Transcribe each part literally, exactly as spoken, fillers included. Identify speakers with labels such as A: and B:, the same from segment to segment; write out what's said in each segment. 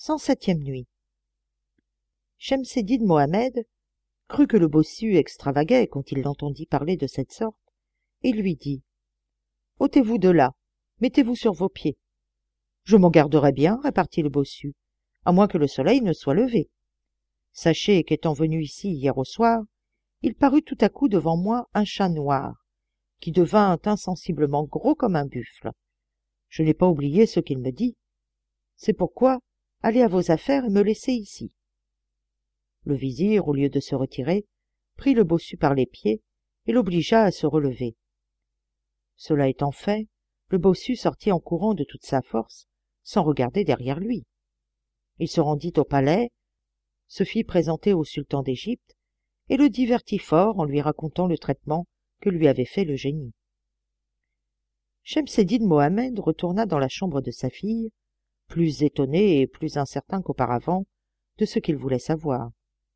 A: cent septième nuit. Shemseddin Mohammed crut que le bossu extravaguait quand il l'entendit parler de cette sorte, et lui dit « Ôtez-vous de là, mettez-vous sur vos pieds. »« Je m'en garderai bien, repartit le bossu, à moins que le soleil ne soit levé. Sachez qu'étant venu ici hier au soir, il parut tout à coup devant moi un chat noir, qui devint insensiblement gros comme un buffle. Je n'ai pas oublié ce qu'il me dit. C'est pourquoi allez à vos affaires et me laissez ici. » Le vizir, au lieu de se retirer, prit le bossu par les pieds et l'obligea à se relever. Cela étant fait, le bossu sortit en courant de toute sa force, sans regarder derrière lui. Il se rendit au palais, se fit présenter au sultan d'Égypte et le divertit fort en lui racontant le traitement que lui avait fait le génie. Shemseddin Mohammed retourna dans la chambre de sa fille, plus étonné et plus incertain qu'auparavant de ce qu'il voulait savoir.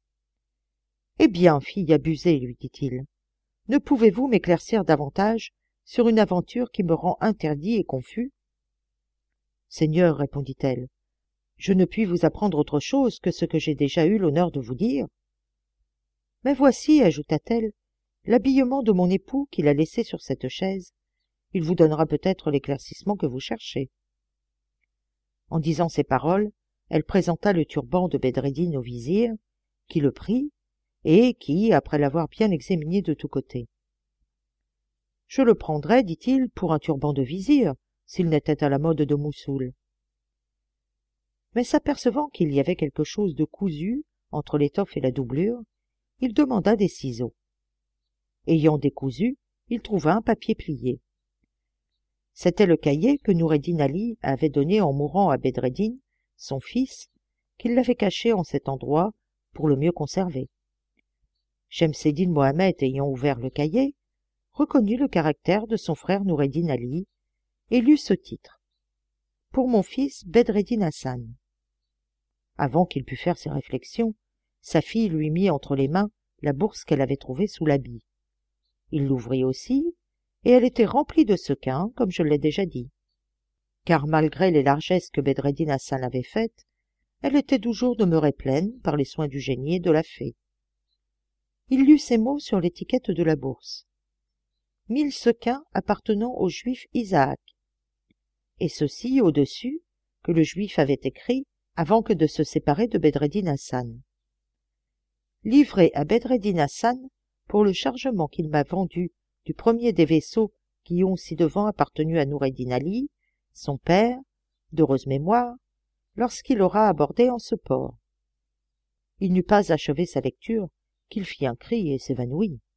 A: « Eh bien, fille abusée, lui dit-il, ne pouvez-vous m'éclaircir davantage sur une aventure qui me rend interdit et confus ?»« Seigneur, répondit-elle, je ne puis vous apprendre autre chose que ce que j'ai déjà eu l'honneur de vous dire. Mais voici, ajouta-t-elle, l'habillement de mon époux qu'il a laissé sur cette chaise. Il vous donnera peut-être l'éclaircissement que vous cherchez. » En disant ces paroles, elle présenta le turban de Bedreddin au vizir, qui le prit, et qui, après l'avoir bien examiné de tous côtés. « Je le prendrais, dit-il, pour un turban de vizir, s'il n'était à la mode de Moussoul. » Mais s'apercevant qu'il y avait quelque chose de cousu entre l'étoffe et la doublure, il demanda des ciseaux. Ayant décousu, il trouva un papier plié. C'était le cahier que Noureddin Ali avait donné en mourant à Bedreddin, son fils, qu'il l'avait caché en cet endroit pour le mieux conserver. Shemseddin Mohammed, ayant ouvert le cahier, reconnut le caractère de son frère Noureddin Ali et lut ce titre. « Pour mon fils Bedreddin Hassan. » Avant qu'il pût faire ses réflexions, sa fille lui mit entre les mains la bourse qu'elle avait trouvée sous l'habit. Il l'ouvrit aussi, et elle était remplie de sequins, comme je l'ai déjà dit. Car malgré les largesses que Bedreddin Hassan avait faites, elle était toujours demeurée pleine par les soins du génie et de la fée. Il lut ces mots sur l'étiquette de la bourse. « Mille sequins appartenant au juif Isaac. » Et ceci au-dessus, que le juif avait écrit avant que de se séparer de Bedreddin Hassan. « Livré à Bedreddin Hassan pour le chargement qu'il m'a vendu du premier des vaisseaux qui ont ci-devant appartenu à Noureddin Ali, son père, d'heureuse mémoire, lorsqu'il aura abordé en ce port. » Il n'eut pas achevé sa lecture qu'il fit un cri et s'évanouit.